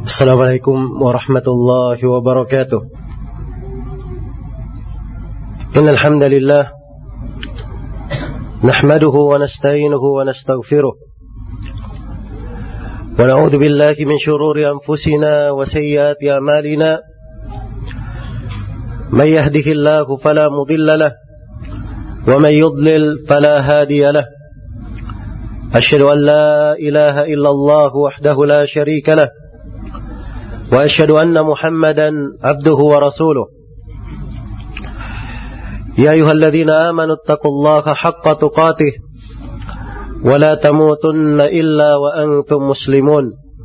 Assalamualaikum warahmatullahi wabarakatuh. Innal hamdalillah nahmaduhu wa nasta'inuhu wa nastaghfiruh wa na'udzu billahi min shururi anfusina wa sayyiati a'malina. May yahdihillahu fala mudilla lahu wa may yudlil fala hadiya lahu. Asyhadu an la ilaha illallah wahdahu la syarika lahu وأشهد أن محمدا عبده ورسوله يا أيها الذين آمنوا اتقوا الله حق تقاته ولا تموتن إلا وأنتم مسلمون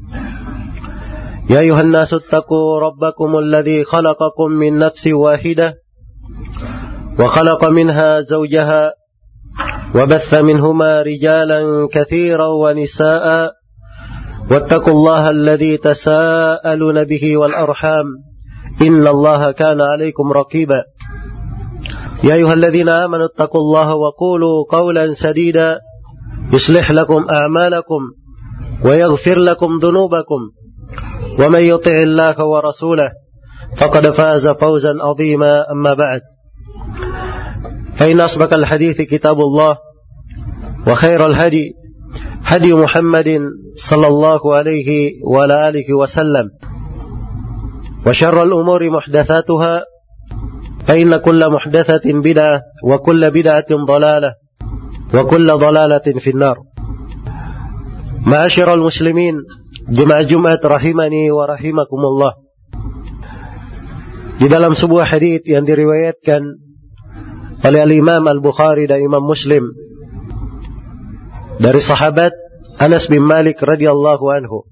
يا أيها الناس اتقوا ربكم الذي خلقكم من نفس واحدة وخلق منها زوجها وبث منهما رجالا كثيرا ونساء واتقوا الله الذي تساءلون به والأرحام إن الله كان عليكم رقيبا يا أيها الذين آمنوا اتقوا الله وقولوا قولا سديدا يصلح لكم أعمالكم ويغفر لكم ذنوبكم ومن يطع الله ورسوله فقد فاز فوزا عظيما. أما بعد فإن أصدق الحديث كتاب الله وخير الهدي هدي محمد صلى الله عليه وعلى آله وسلم وشر الأمور محدثاتها فإن كل محدثة بدعة وكل بدعة ضلالة وكل ضلالة في النار. معاشر المسلمين jemaah Jumat rahimani wa rahimakumullah. Di dalam sebuah hadits yang diriwayatkan oleh Al-Imam Al-Bukhari dan Imam Muslim dari sahabat Anas bin Malik radhiyallahu anhu,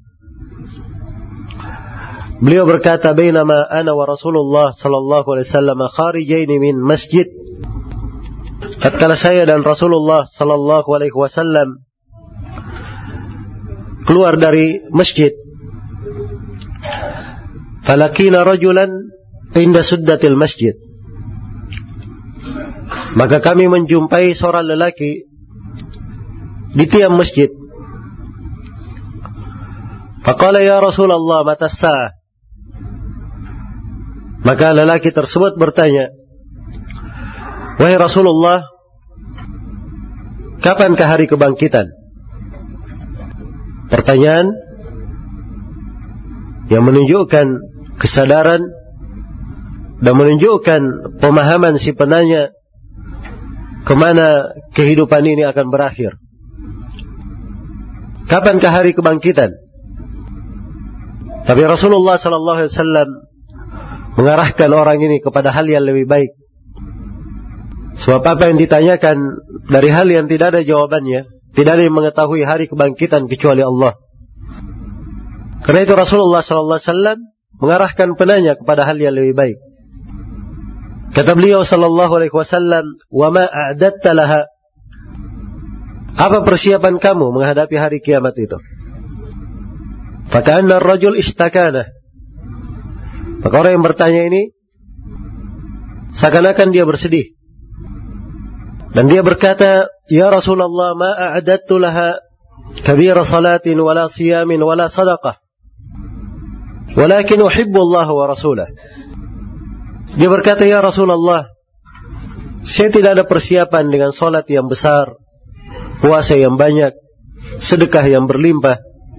beliau berkata, "Bainama ana wa Rasulullah sallallahu alaihi wasallam kharijain min masjid." Tatkala saya dan Rasulullah sallallahu alaihi wasallam keluar dari masjid, falakina rajulan inda suddatil masjid, maka kami menjumpai seorang lelaki di tiang masjid. Faqala ya Rasulullah mata as-sa'ah. Maka lelaki tersebut bertanya, wahai Rasulullah, kapankah hari kebangkitan? Pertanyaan yang menunjukkan kesadaran dan menunjukkan pemahaman si penanya kemana kehidupan ini akan berakhir. Kapankah hari kebangkitan? Tapi Rasulullah sallallahu alaihi wasallam mengarahkan orang ini kepada hal yang lebih baik. Sebab apa yang ditanyakan dari hal yang tidak ada jawabannya, tidak ada yang mengetahui hari kebangkitan kecuali Allah. Karena itu Rasulullah sallallahu alaihi wasallam mengarahkan penanya kepada hal yang lebih baik. Kata beliau sallallahu alaihi wasallam, "Wa ma a'dadta laha?" Apa persiapan kamu menghadapi hari kiamat itu? Faka'anna ar-rajul istakana. Maka orang yang bertanya ini seakan-akan dia bersedih. Dan dia berkata, "Ya Rasulullah, ma a'adattu laha kabira salatin wala siyamin wala sadaqah. Walakin uhibbu Allah wa rasulah." Dia berkata, "Ya Rasulullah, saya tidak ada persiapan dengan salat yang besar, puasa yang banyak, sedekah yang berlimpah.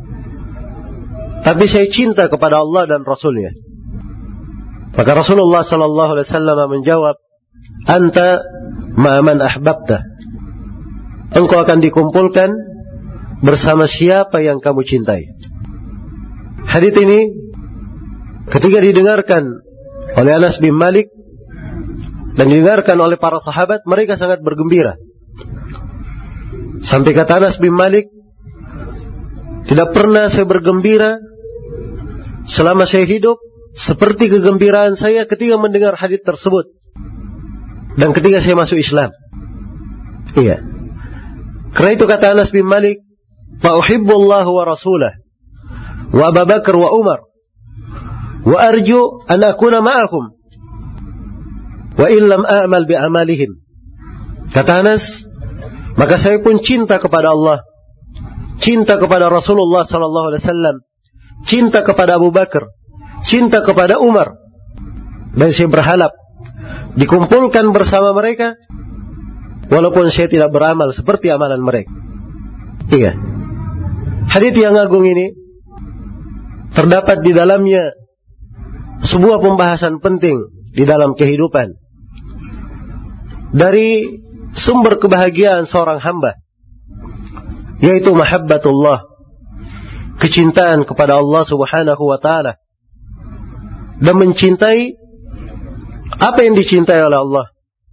Tapi saya cinta kepada Allah dan Rasulnya." Maka Rasulullah sallallahu alaihi wasallam menjawab, "Anta ma'aman ahbabta." Engkau akan dikumpulkan bersama siapa yang kamu cintai. Hadits ini ketika didengarkan oleh Anas bin Malik dan didengarkan oleh para sahabat, mereka sangat bergembira. Sampai kata Anas bin Malik, "Tidak pernah saya bergembira selama saya hidup seperti kegembiraan saya ketika mendengar hadits tersebut dan ketika saya masuk Islam." Iya. Karena itu kata Anas bin Malik, "Fa uhibbullah wa rasulah wa Abu Bakar wa Umar wa arju an akuna ma'akum wa illam a'mal bi amalihim." Kata Anas, maka saya pun cinta kepada Allah, cinta kepada Rasulullah sallallahu alaihi wasallam, cinta kepada Abu Bakar, cinta kepada Umar. Dan saya berharap dikumpulkan bersama mereka, walaupun saya tidak beramal seperti amalan mereka. Iya. Hadits yang agung ini terdapat di dalamnya sebuah pembahasan penting di dalam kehidupan. Dari sumber kebahagiaan seorang hamba, yaitu mahabbatullah, kecintaan kepada Allah Subhanahu wa taala, dan mencintai apa yang dicintai oleh Allah.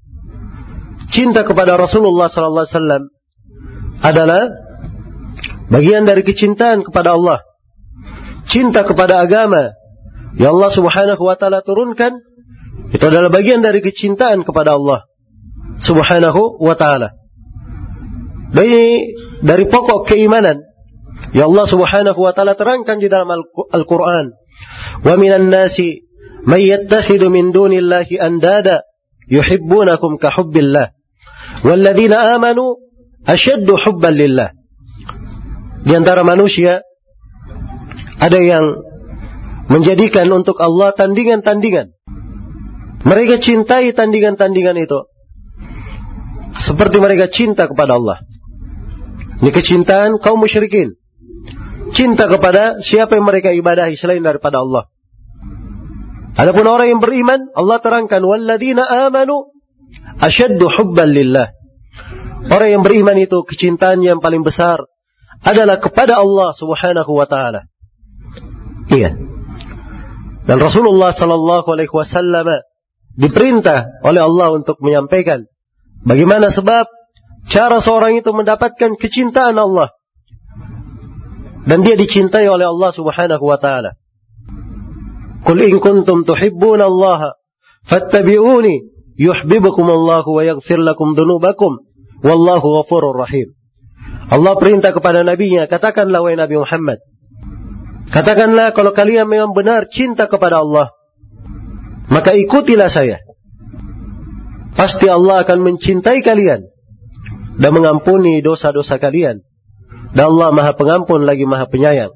Cinta kepada Rasulullah sallallahu alaihi wasallam adalah bagian dari kecintaan kepada Allah. Cinta kepada agama yang Allah Subhanahu wa taala turunkan, itu adalah bagian dari kecintaan kepada Allah Subhanahu wa taala. Dan ini dari pokok keimanan yang Allah Subhanahu wa taala terangkan di dalam Al-Qur'an. Wa minan nasi may yattakhidhu min dunillahi andada yuhibbunakum ka hubbillah walladzina amanu asyaddu hubban lillah. Di antara manusia ada yang menjadikan untuk Allah tandingan-tandingan. Mereka cintai tandingan-tandingan itu seperti mereka cinta kepada Allah. Ini kecintaan kaum musyrikin. Cinta kepada siapa yang mereka ibadahi selain daripada Allah. Adapun orang yang beriman, Allah terangkan walladzina amanu asyaddu hubban lillah. Orang yang beriman itu kecintaan yang paling besar adalah kepada Allah Subhanahu wa taala. Iya. Dan Rasulullah sallallahu alaihi wasallam diperintah oleh Allah untuk menyampaikan bagaimana sebab cara seorang itu mendapatkan kecintaan Allah dan dia dicintai oleh Allah Subhanahu wa taala. Qul in kuntum tuhibbuna Allah fattabi'uni yuhibbukum Allah wa yaghfir lakum dhunubakum wallahu ghafurur rahim. Allah perintah kepada nabinya, katakanlah wahai Nabi Muhammad, katakanlah kalau kalian memang benar cinta kepada Allah, maka ikutilah saya. Pasti Allah akan mencintai kalian dan mengampuni dosa-dosa kalian. Dan Allah Maha Pengampun lagi Maha Penyayang.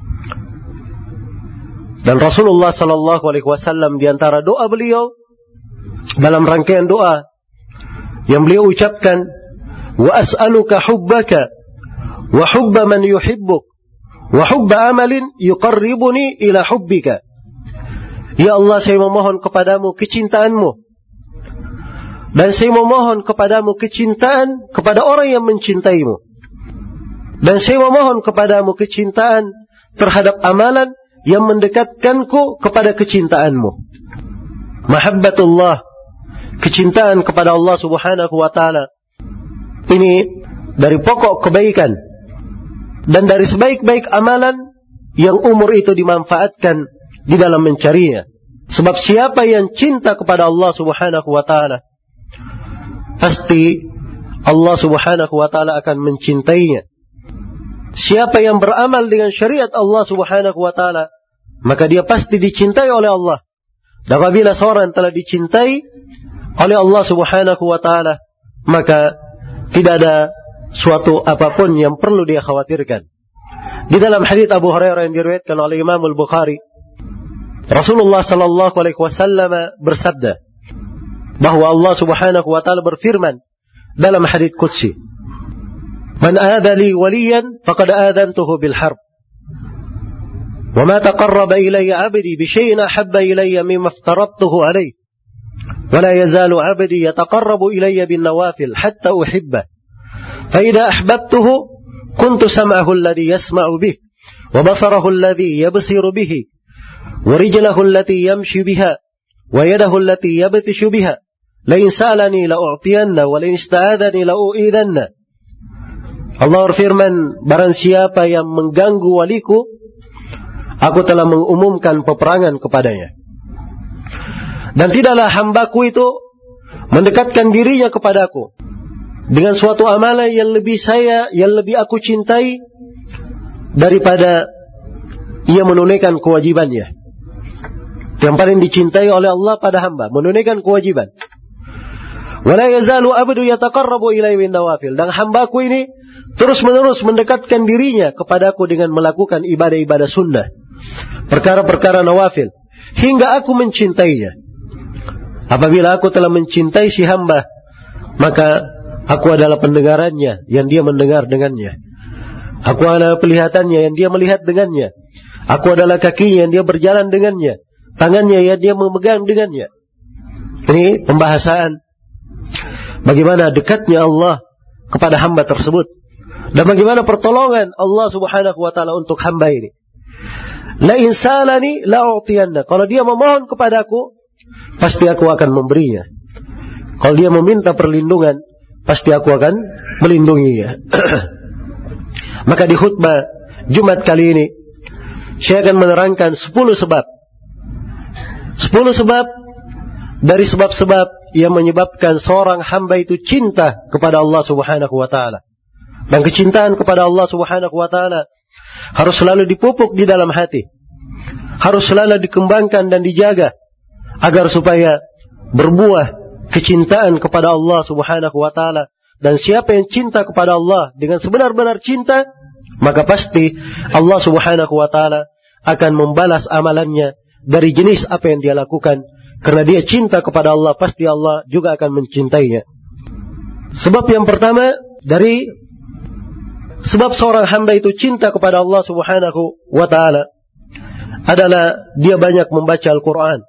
Dan Rasulullah sallallahu alaihi wasallam di antara doa beliau dalam rangkaian doa yang beliau ucapkan, wa as'aluka hubbaka wa hubba man yuhibbuk wa hubba amalin yuqarribuni ila hubbika. Ya Allah, saya memohon kepadamu kecintaanmu dan saya memohon kepadamu kecintaan kepada orang yang mencintaimu, dan saya memohon kepadamu kecintaan terhadap amalan yang mendekatkanku kepada kecintaanmu. Mahabbatullah, kecintaan kepada Allah Subhanahu wa taala, ini dari pokok kebaikan dan dari sebaik-baik amalan yang umur itu dimanfaatkan di dalam mencarinya. Sebab siapa yang cinta kepada Allah Subhanahu wa taala, pasti Allah Subhanahu wa taala akan mencintainya. Siapa yang beramal dengan syariat Allah Subhanahu wa taala, maka dia pasti dicintai oleh Allah. Dan apabila seorang telah dicintai oleh Allah Subhanahu wa taala, maka tidak ada suatu apapun yang perlu dia khawatirkan. Di dalam hadits Abu Hurairah yang diriwayatkan oleh Imam Al-Bukhari, Rasulullah sallallahu alaihi wasallam bersabda bahwa Allah Subhanahu wa taala berfirman dalam hadits qudsi, "Man aada li waliyan faqad adantuhu bil harb. Wa ma taqarraba ilayya 'abdi bi shay'in ahabba ilayya mimma aftaradtuhu alayhi. Wa la yazalu 'abdi yataqarrabu ilayya bin nawafil hatta uhibbah. Fa idza ahbabtuhu kuntu sam'ahu alladhi yasma'u bih wa basarahu alladhi yabsiru bihi wa rijlahu allati yamshi biha wa yadahu allati yabtishu biha. La in sa'alani la u'tiyanna wa la in ista'adani la u'idanna." Allah berfirman, barang siapa yang mengganggu waliku, aku telah mengumumkan peperangan kepadanya. Dan tidaklah hambaku itu mendekatkan dirinya kepadaku dengan suatu amalan yang lebih aku cintai daripada ia menunaikan kewajibannya. Yang paling dicintai oleh Allah pada hamba, menunaikan kewajiban. Wala yazalu abdu yataqarrabu ilayya bin nawafil. Dan hambaku ini terus-menerus mendekatkan dirinya kepadaku dengan melakukan ibadah-ibadah sunnah. perkara-perkara nawafil, hingga aku mencintainya. Apabila aku telah mencintai si hamba, maka aku adalah pendengarannya yang dia mendengar dengannya. Aku adalah pelihatannya yang dia melihat dengannya. Aku adalah kakinya yang dia berjalan dengannya. Tangannya yang dia memegang dengannya. Ini pembahasan bagaimana dekatnya Allah kepada hamba tersebut, dan bagaimana pertolongan Allah subhanahu wa ta'ala untuk hamba ini. La insalani la u'tiyanna. Kalau dia memohon kepadaku, pasti aku akan memberinya. Kalau dia meminta perlindungan, pasti aku akan melindunginya. Maka di khutbah Jumat kali ini, saya akan menerangkan 10 sebab. 10 sebab dari sebab-sebab yang menyebabkan seorang hamba itu cinta kepada Allah subhanahu wa ta'ala. Dan kecintaan kepada Allah subhanahu wa ta'ala harus selalu dipupuk di dalam hati. Harus selalu dikembangkan dan dijaga, agar supaya berbuah kecintaan kepada Allah subhanahu wa ta'ala. Dan siapa yang cinta kepada Allah dengan sebenar-benar cinta, maka pasti Allah subhanahu wa ta'ala akan membalas amalannya dari jenis apa yang dia lakukan. Karena dia cinta kepada Allah, pasti Allah juga akan mencintainya. Sebab yang pertama dari sebab seorang hamba itu cinta kepada Allah subhanahu wa ta'ala adalah dia banyak membaca Al-Quran,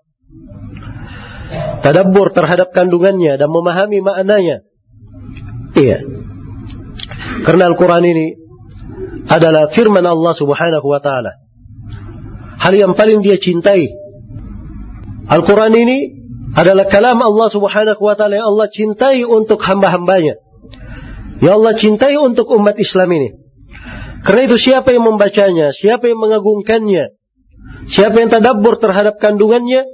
tadabbur terhadap kandungannya dan memahami maknanya. Iya, karena Al-Quran ini adalah firman Allah subhanahu wa ta'ala. Hal yang paling dia cintai, Al-Quran ini adalah kalam Allah subhanahu wa ta'ala yang Allah cintai untuk hamba-hambanya, yang Allah cintai untuk umat Islam ini. Karena itu siapa yang membacanya, siapa yang mengagungkannya, siapa yang tadabbur terhadap kandungannya,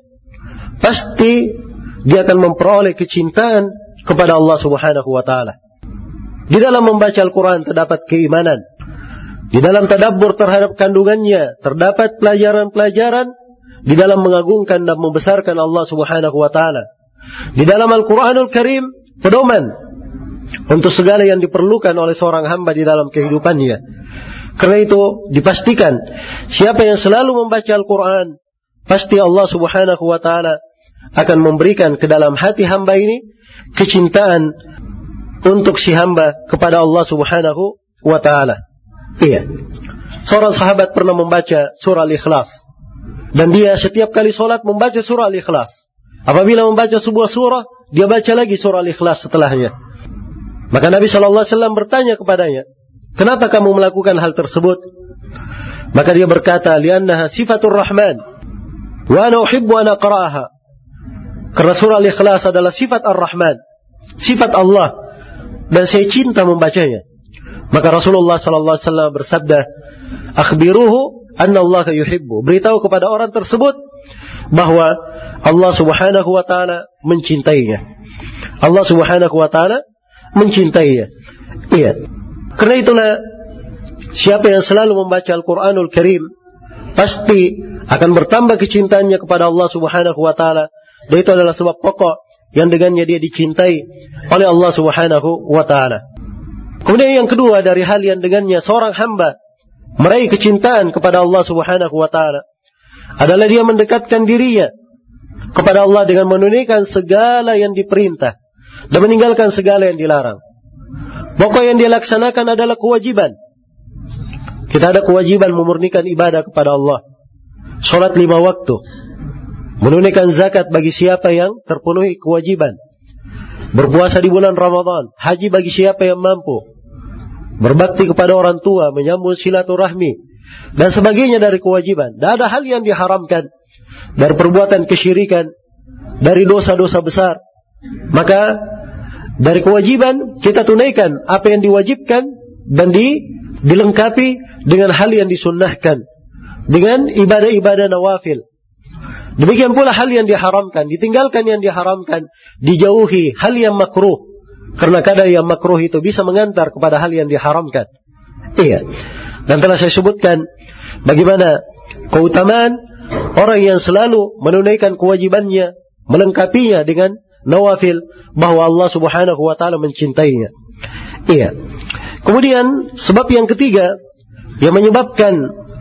pasti dia akan memperoleh kecintaan kepada Allah subhanahu wa ta'ala. Di dalam membaca Al-Quran terdapat keimanan. Di dalam tadabbur terhadap kandungannya terdapat pelajaran-pelajaran di dalam mengagungkan dan membesarkan Allah subhanahu wa ta'ala. Di dalam Al-Quranul Karim pedoman untuk segala yang diperlukan oleh seorang hamba di dalam kehidupannya. Karena itu dipastikan siapa yang selalu membaca Al-Quran, pasti Allah subhanahu wa ta'ala akan memberikan ke dalam hati hamba ini kecintaan untuk si hamba kepada Allah subhanahu wa ta'ala. Iya, seorang sahabat pernah membaca surah Al-Ikhlas, dan dia setiap kali sholat membaca surah Al-Ikhlas. Apabila membaca sebuah surah, dia baca lagi surah Al-Ikhlas setelahnya. Maka Nabi SAW bertanya kepadanya, kenapa kamu melakukan hal tersebut? Maka dia berkata, li'annaha sifatur rahman wa ana uhibbu an aqra'aha. Karena surah Al-Ikhlas adalah sifat Ar-Rahman, sifat Allah, dan saya cinta membacanya. Maka Rasulullah SAW bersabda, akhbiruhu anna Allah yuhibbu. Beritahu kepada orang tersebut bahwa Allah subhanahu wa ta'ala mencintainya. Allah subhanahu wa ta'ala mencintainya. Iya. Karena itulah siapa yang selalu membaca Al-Quranul Karim pasti akan bertambah kecintaannya kepada Allah subhanahu wa ta'ala. Dan itu adalah sebab pokok yang dengannya dia dicintai oleh Allah subhanahu wa ta'ala. Kemudian yang kedua dari hal yang dengannya seorang hamba meraih kecintaan kepada Allah subhanahu wa ta'ala adalah dia mendekatkan dirinya kepada Allah dengan menunaikan segala yang diperintah dan meninggalkan segala yang dilarang. Pokok yang dia laksanakan adalah kewajiban. Kita ada kewajiban memurnikan ibadah kepada Allah, sholat 5 waktu, menunaikan zakat bagi siapa yang terpenuhi kewajiban, berpuasa di bulan Ramadan, haji bagi siapa yang mampu, berbakti kepada orang tua, menyambung silaturahmi, dan sebagainya dari kewajiban. Dan ada hal yang diharamkan dari perbuatan kesyirikan, dari dosa-dosa besar. Maka dari kewajiban kita tunaikan apa yang diwajibkan dan dilengkapi dengan hal yang disunnahkan, dengan ibadah-ibadah nawafil. Demikian pula hal yang diharamkan, ditinggalkan yang diharamkan, dijauhi hal yang makruh. Karena kadang yang makruh itu bisa mengantar kepada hal yang diharamkan. Iya. Dan telah saya sebutkan bagaimana keutamaan orang yang selalu menunaikan kewajibannya, melengkapinya dengan nawafil, bahwa Allah subhanahu wa ta'ala mencintainya. Iya. Kemudian sebab yang ketiga yang menyebabkan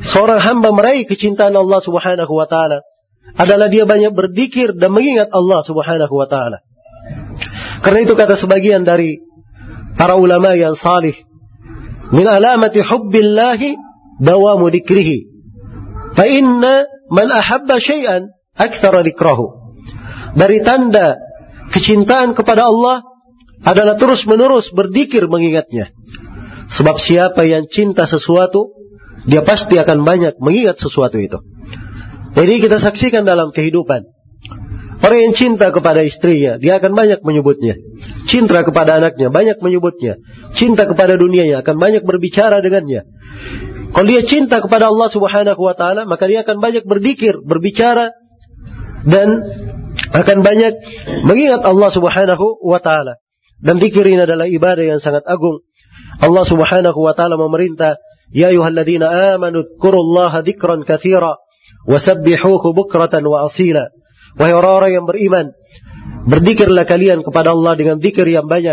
seorang hamba meraih kecintaan Allah Subhanahu wa taala adalah dia banyak berzikir dan mengingat Allah Subhanahu wa taala. Karena itu kata sebagian dari para ulama yang salih, min alamati hubbillahi dawamu dzikrihi, fa inna man ahabba syai'an aktsara dzikrahu. Dari tanda kecintaan kepada Allah adalah terus-menerus berzikir mengingatnya. Sebab siapa yang cinta sesuatu, dia pasti akan banyak mengingat sesuatu itu. Jadi kita saksikan dalam kehidupan, orang yang cinta kepada istrinya, dia akan banyak menyebutnya. Cinta kepada anaknya, banyak menyebutnya. Cinta kepada dunianya, akan banyak berbicara dengannya. Kalau dia cinta kepada Allah Subhanahu wa taala, maka dia akan banyak berzikir, berbicara, dan akan banyak mengingat Allah Subhanahu wa taala. Dan zikir ini adalah ibadah yang sangat agung. Allah Subhanahu wa taala memerintah, ya ayyuhalladzina amanu dzkurullaha dzikran katsira wasabbihuhu bukratan wa asila. Wahai orang-orang yang beriman, berzikirlah kalian kepada Allah dengan zikir yang banyak,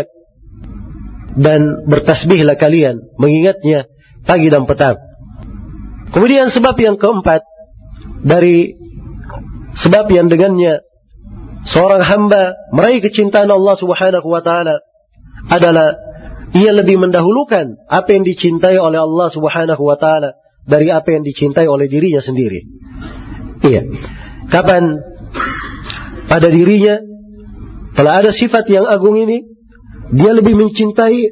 dan bertasbihlah kalian mengingatnya pagi dan petang. Kemudian sebab yang keempat dari sebab yang dengannya seorang hamba meraih kecintaan Allah Subhanahu wa taala adalah ia lebih mendahulukan apa yang dicintai oleh Allah Subhanahu wa taala dari apa yang dicintai oleh dirinya sendiri. Iya. Kapan pada dirinya telah ada sifat yang agung ini, dia lebih mencintai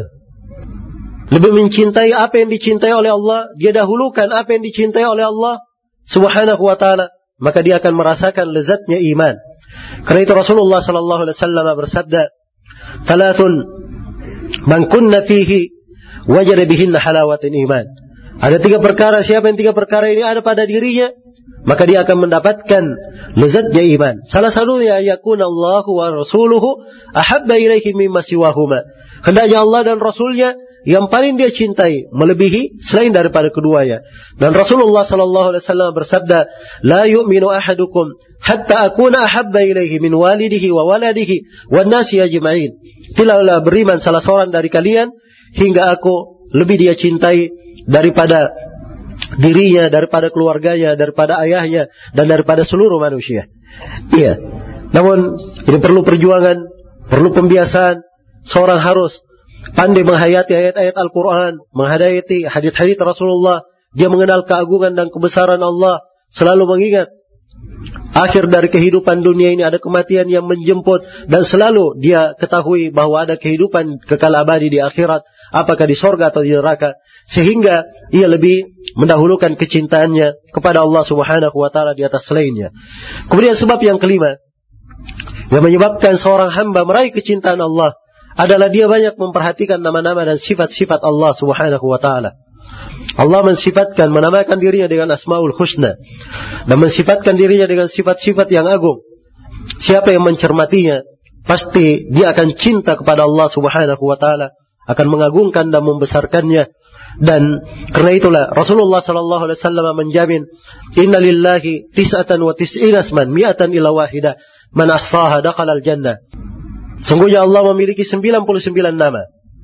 lebih mencintai apa yang dicintai oleh Allah, dia dahulukan apa yang dicintai oleh Allah Subhanahu wa taala, maka dia akan merasakan lezatnya iman. Karena itu Rasulullah sallallahu alaihi wasallam bersabda, "Thalathun man kunna fihi wajada bihinna halawatin iman." Ada 3 perkara, siapa yang 3 perkara ini ada pada dirinya, maka dia akan mendapatkan lezatnya iman. Salah satunya yakuna Allahu wa rasuluhu ahabba ilaihi mimma siwahuma. Hendaknya Allah dan Rasulnya yang paling dia cintai melebihi selain daripada keduanya. Dan Rasulullah sallallahu alaihi wasallam bersabda, "La yu'minu ahadukum hatta akuna ahabba ilaihi min walidihi wa waladihi wan nasi ajma'in." Tidaklah beriman salah seorang dari kalian hingga aku lebih dia cintai daripada dirinya, daripada keluarganya, daripada ayahnya, dan daripada seluruh manusia. Iya. Namun ini perlu perjuangan, perlu pembiasaan. Seorang harus pandai menghayati ayat-ayat Al-Quran, menghayati hadits-hadits Rasulullah. Dia mengenal keagungan dan kebesaran Allah, selalu mengingat akhir dari kehidupan dunia ini ada kematian yang menjemput, dan selalu dia ketahui bahwa ada kehidupan kekal abadi di akhirat, apakah di sorga atau di neraka, sehingga ia lebih mendahulukan kecintaannya kepada Allah Subhanahu wa taala di atas selainnya. Kemudian sebab yang kelima yang menyebabkan seorang hamba meraih kecintaan Allah adalah dia banyak memperhatikan nama-nama dan sifat-sifat Allah Subhanahu wa taala. Allah mensifatkan, menamakan dirinya dengan Asmaul Husna, dan mensifatkan dirinya dengan sifat-sifat yang agung. Siapa yang mencermatinya, pasti dia akan cinta kepada Allah Subhanahu wa taala, akan mengagungkan dan membesarkannya. Dan karena itulah Rasulullah sallallahu alaihi wasallam menjamin, "Inna lillahi tis'atan wa tis'ina asman mi'atan illa wahidah, man ahsaha dakhala al-jannah." Sungguhnya Allah memiliki 99 nama.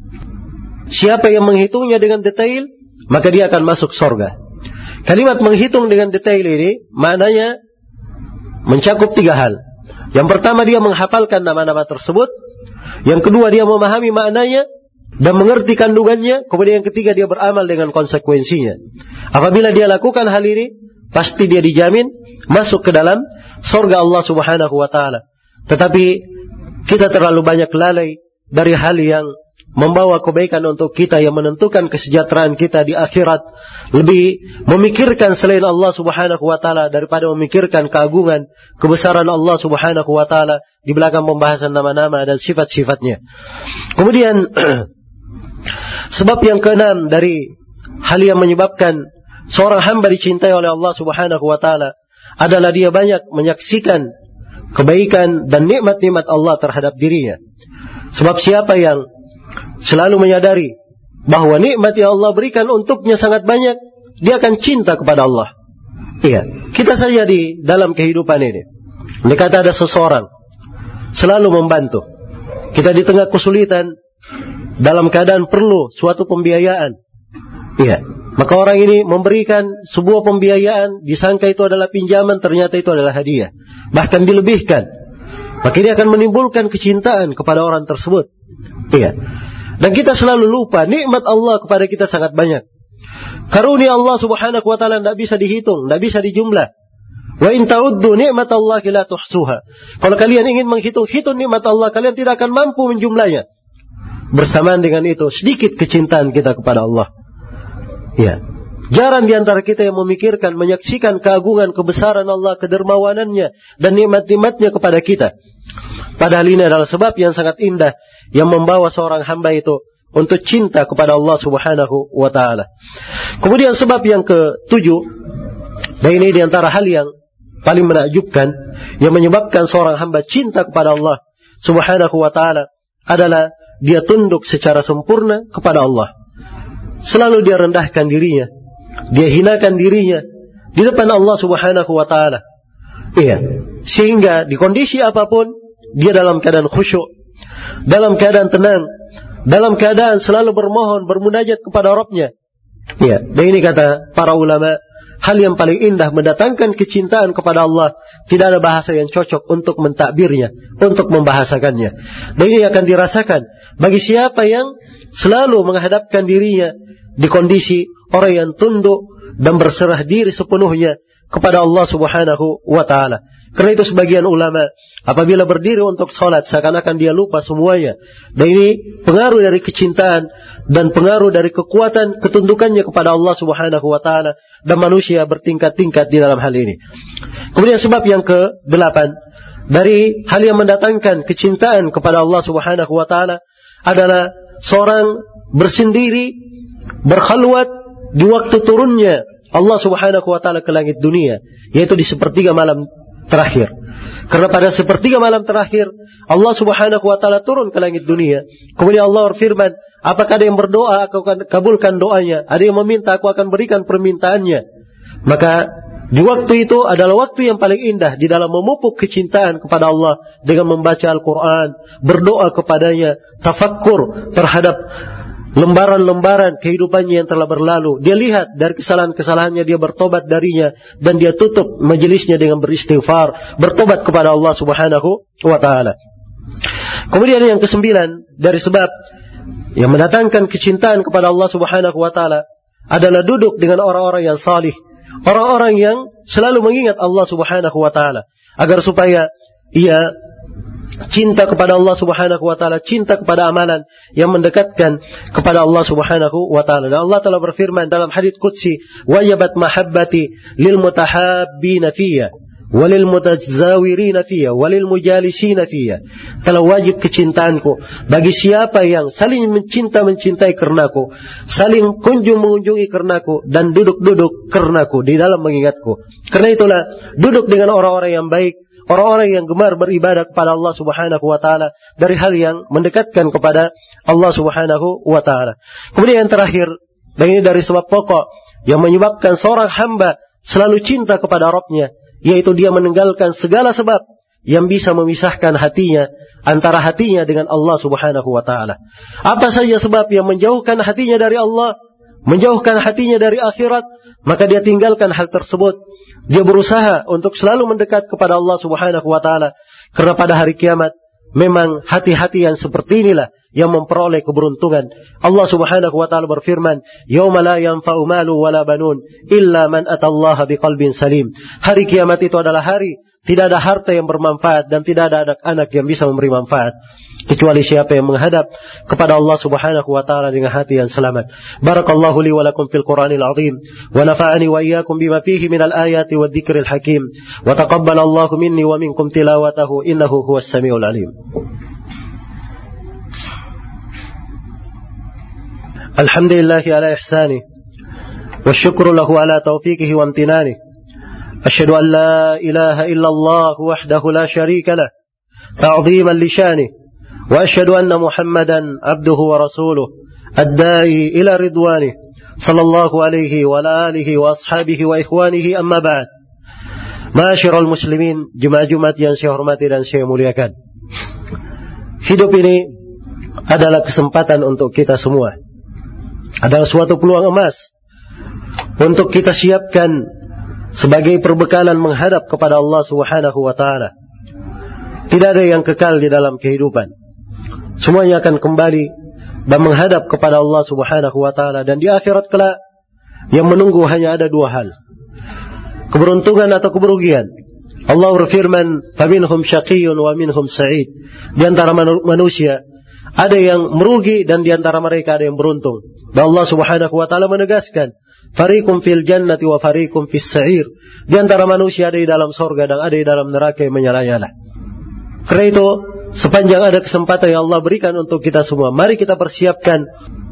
Siapa yang menghitungnya dengan detail, maka dia akan masuk surga. Kalimat menghitung dengan detail ini maknanya mencakup 3 hal. Yang pertama, dia menghafalkan nama-nama tersebut. Yang kedua, dia memahami maknanya dan mengerti kandungannya. Kemudian yang ketiga, dia beramal dengan konsekuensinya. Apabila dia lakukan hal ini, pasti dia dijamin masuk ke dalam surga Allah Subhanahu wa taala. Tetapi kita terlalu banyak lalai dari hal yang membawa kebaikan untuk kita, yang menentukan kesejahteraan kita di akhirat. Lebih memikirkan selain Allah Subhanahu wa taala daripada memikirkan keagungan, kebesaran Allah Subhanahu wa taala di belakang pembahasan nama-nama dan sifat-sifatnya. Kemudian sebab yang keenam dari hal yang menyebabkan seorang hamba dicintai oleh Allah Subhanahu wa taala adalah dia banyak menyaksikan kebaikan dan nikmat-nikmat Allah terhadap dirinya. Sebab siapa yang selalu menyadari bahwa nikmat yang Allah berikan untuknya sangat banyak, dia akan cinta kepada Allah. Iya, kita saja di dalam kehidupan ini, jika ada seseorang selalu membantu kita di tengah kesulitan, dalam keadaan perlu suatu pembiayaan, iya, Maka orang ini memberikan sebuah pembiayaan, disangka itu adalah pinjaman, ternyata itu adalah hadiah. Bahkan dilebihkan. Maka ini akan menimbulkan kecintaan kepada orang tersebut. Iya. Dan kita selalu lupa nikmat Allah kepada kita sangat banyak. Karunia Allah subhanahu wa ta'ala tidak bisa dihitung, tidak bisa dijumlah. Wa in ta'uddu ni'matallahi la tuhsuha. Kalau kalian ingin menghitung-hitung nikmat Allah, kalian tidak akan mampu menjumlahnya. Bersamaan dengan itu, sedikit kecintaan kita kepada Allah. Ya. Jarang di antara kita yang memikirkan, menyaksikan keagungan, kebesaran Allah, kedermawanannya, dan nikmat-nikmatnya kepada kita. Padahal ini adalah sebab yang sangat indah yang membawa seorang hamba itu untuk cinta kepada Allah subhanahu wa ta'ala. Kemudian sebab yang ke-7, dan ini di antara hal yang paling menakjubkan, yang menyebabkan seorang hamba cinta kepada Allah subhanahu wa ta'ala, adalah dia tunduk secara sempurna kepada Allah. Selalu dia rendahkan dirinya, dia hinakan dirinya di depan Allah subhanahu wa ta'ala. Iya. Sehingga di kondisi apapun, dia dalam keadaan khusyuk, dalam keadaan tenang, dalam keadaan selalu bermohon, bermunajat kepada Rabbnya. Ya, dan ini kata para ulama, hal yang paling indah mendatangkan kecintaan kepada Allah. Tidak ada bahasa yang cocok untuk mentakbirnya, untuk membahasakannya. Dan ini akan dirasakan bagi siapa yang selalu menghadapkan dirinya di kondisi orang yang tunduk dan berserah diri sepenuhnya kepada Allah subhanahu wa ta'ala. Karena itu sebagian ulama apabila berdiri untuk sholat seakan-akan dia lupa semuanya. Dan ini pengaruh dari kecintaan dan pengaruh dari kekuatan ketundukannya kepada Allah subhanahu wa ta'ala. Dan manusia bertingkat-tingkat di dalam hal ini. Kemudian sebab yang ke-8 dari hal yang mendatangkan kecintaan kepada Allah subhanahu wa ta'ala adalah seorang bersendiri, berkhalwat di waktu turunnya Allah subhanahu wa ta'ala ke langit dunia, yaitu di sepertiga malam terakhir. Karena pada sepertiga malam terakhir Allah subhanahu wa ta'ala turun ke langit dunia. Kemudian Allah berfirman, apakah ada yang berdoa, aku akan kabulkan doanya. Ada yang meminta, aku akan berikan permintaannya. Maka di waktu itu adalah waktu yang paling indah di dalam memupuk kecintaan kepada Allah dengan membaca Al-Quran, berdoa kepadanya, tafakkur terhadap lembaran-lembaran kehidupannya yang telah berlalu. Dia lihat dari kesalahan-kesalahannya, dia bertobat darinya, dan dia tutup majelisnya dengan beristighfar, bertobat kepada Allah subhanahu wa ta'ala. Kemudian yang ke-9 dari sebab yang mendatangkan kecintaan kepada Allah subhanahu wa ta'ala adalah duduk dengan orang-orang yang salih, orang-orang yang selalu mengingat Allah subhanahu wa ta'ala, agar supaya ia cinta kepada Allah subhanahu wa ta'ala, cinta kepada amalan yang mendekatkan kepada Allah subhanahu wa ta'ala. Dan Allah telah berfirman dalam hadits qudsi, wajabat mahabbati lil mutahabbina fiyya walil mutazawirina fiyya walil mujalisina fiyya. Telah wajib kecintaanku bagi siapa yang saling mencintai karenaku, saling mengunjungi karenaku, dan duduk-duduk karenaku di dalam mengingatku. Karena itulah duduk dengan orang-orang yang baik, orang-orang yang gemar beribadah kepada Allah subhanahu wa ta'ala, dari hal yang mendekatkan kepada Allah subhanahu wa ta'ala. Kemudian yang terakhir, dan ini dari sebab pokok yang menyebabkan seorang hamba selalu cinta kepada Rabbnya, yaitu dia meninggalkan segala sebab yang bisa memisahkan hatinya, antara hatinya dengan Allah subhanahu wa ta'ala. Apa saja sebab yang menjauhkan hatinya dari Allah, menjauhkan hatinya dari akhirat, maka dia tinggalkan hal tersebut. Dia berusaha untuk selalu mendekat kepada Allah subhanahu wa ta'ala. Karena pada hari kiamat, memang hati-hati yang seperti inilah yang memperoleh keberuntungan. Allah subhanahu wa ta'ala berfirman, yauma la yanfa'u malu wala banun illa man atallaha biqalbin salim. Hari kiamat itu adalah hari tidak ada harta yang bermanfaat dan tidak ada anak-anak yang bisa memberi manfaat, kecuali siapa yang menghadap kepada Allah subhanahu wa ta'ala dengan hati yang selamat. Barakallahu li wa lakum fil Qur'anil azim, wa nafa'ani wa iyyakum bima fihi minal ayati wa dzikril hakim, wa taqabbalallahu minni wa minkum tilawatahu innahu huwas samiul alim. Alhamdulillahi ala ihsanih, wa syukru lahu ala taufiqihi wa amtinanih. Asyhadu an la ilaha illallah wahdahu la syarika lah, ta'ziman li syanihi. وأشهد أن محمدا عبده ورسوله الداعي إلى رضوانه صلى الله عليه وعلى آله وأصحابه وإخوانه أما بعد. Ma'asyiral muslimin, jemaah-jemaah yang saya hormati dan saya muliakan. Hidup ini adalah kesempatan untuk kita semua. Adalah suatu peluang emas untuk kita siapkan sebagai perbekalan menghadap kepada Allah Subhanahu wa taala. Tidak ada yang kekal di dalam kehidupan. Semuanya akan kembali dan menghadap kepada Allah Subhanahu wa taala, dan di akhirat kelak yang menunggu hanya ada dua hal: keberuntungan atau kerugian. Allah berfirman, "Faminhum syaqiyyun wa minhum sa'id." Di antara manusia ada yang merugi dan di antara mereka ada yang beruntung. Dan Allah Subhanahu wa taala menegaskan, "Fariqum fil jannati wa fariqum fis sa'ir." Di antara manusia ada di dalam surga dan ada di dalam neraka yang menyala-nyala. Karena itu, sepanjang ada kesempatan yang Allah berikan untuk kita semua, mari kita persiapkan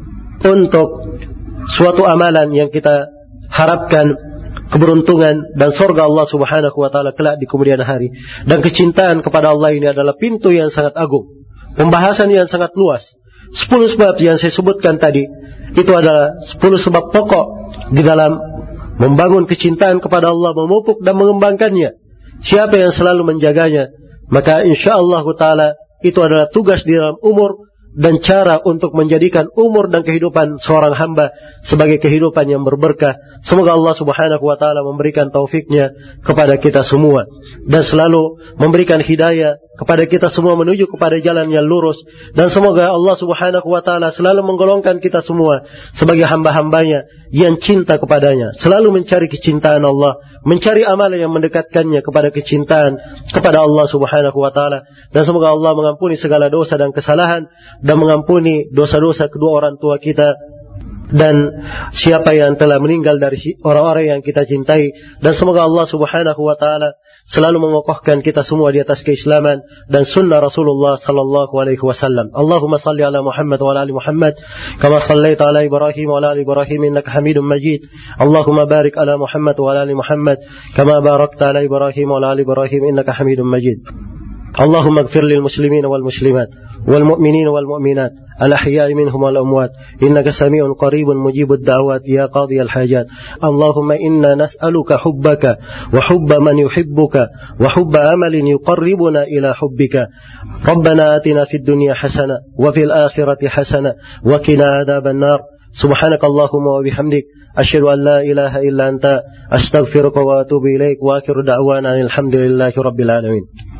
untuk suatu amalan yang kita harapkan keberuntungan dan surga Allah Subhanahu wa taala kelak di kemudian hari. Dan kecintaan kepada Allah ini adalah pintu yang sangat agung, pembahasan yang sangat luas. 10 sebab yang saya sebutkan tadi itu adalah 10 sebab pokok di dalam membangun kecintaan kepada Allah, memupuk dan mengembangkannya. Siapa yang selalu menjaganya, maka insyaallah taala itu adalah tugas di dalam umur dan cara untuk menjadikan umur dan kehidupan seorang hamba sebagai kehidupan yang berberkah. Semoga Allah Subhanahu wa taala memberikan taufiknya kepada kita semua dan selalu memberikan hidayah kepada kita semua menuju kepada jalan yang lurus, dan semoga Allah Subhanahu wa taala selalu menggolongkan kita semua sebagai hamba-hambanya yang cinta kepadanya, selalu mencari kecintaan Allah, mencari amalan yang mendekatkannya kepada kecintaan kepada Allah Subhanahu wa taala. Dan semoga Allah mengampuni segala dosa dan kesalahan dan mengampuni dosa-dosa kedua orang tua kita dan siapa yang telah meninggal dari orang-orang yang kita cintai. Dan semoga Allah Subhanahu wa taala selalu mengokohkan kita semua di atas keislaman dan sunnah Rasulullah sallallahu alaihi wasallam. Allahumma salli ala Muhammad wa ala ali Muhammad kama sallaita ala Ibrahim wa ala ali Ibrahim innaka Hamidum Majid. Allahumma barik ala Muhammad wa ala ali Muhammad kama barakta ala Ibrahim wa ala ali Ibrahim innaka Hamidum Majid. اللهم اغفر للمسلمين والمسلمات والمؤمنين والمؤمنات الأحياء منهم والأموات إنك سميع قريب مجيب الدعوات يا قاضي الحاجات. اللهم إنا نسألك حبك وحب من يحبك وحب عمل يقربنا إلى حبك. ربنا آتنا في الدنيا حسنة وفي الآخرة حسنة وقنا عذاب النار. سبحانك اللهم وبحمدك أشهد أن لا إله إلا أنت أستغفرك وأتوب إليك وآخر دعوانا الحمد لله رب العالمين.